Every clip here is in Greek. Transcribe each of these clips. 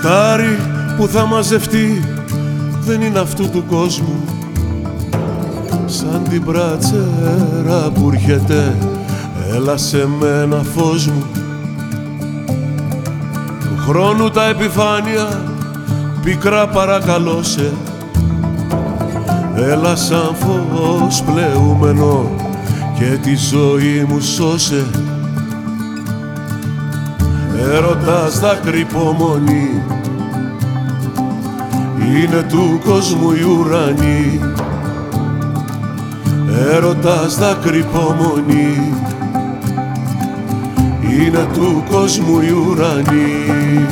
Στάρι που θα μαζευτεί δεν είναι αυτού του κόσμου, σαν την πρατσέρα που έρχεται, έλα σε μένα φως μου. Του χρόνου τα επιφάνεια πικρά παρακαλώσε, έλα σαν φως πλεούμενο και τη ζωή μου σώσε. Έρωτας δάκρυ υπομονή, είναι του κόσμου η ουρανή. Έρωτας δάκρυ υπομονή, είναι του κόσμου η ουρανή.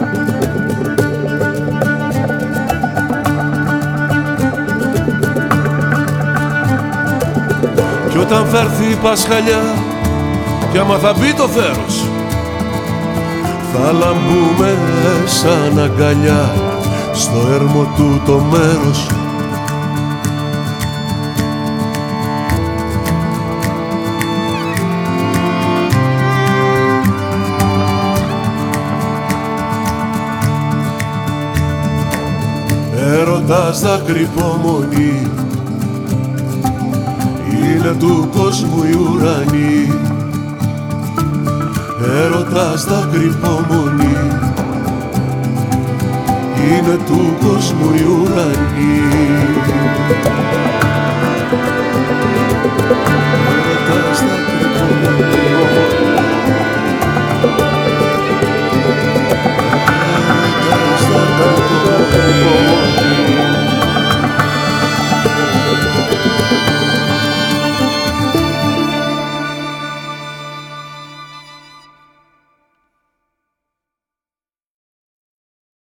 Κι όταν φέρθει η Πασχαλιά κι άμα θα μπει το θέρος, θα λαμπούμε σαν αγκαλιά στο έρμο του το μέρος. Έρωτας δάκρυ υπομονή, είναι του κόσμου η ουρανή. Έρωτας δάκρυ υπομονή, είναι του κόσμου η ουρανή.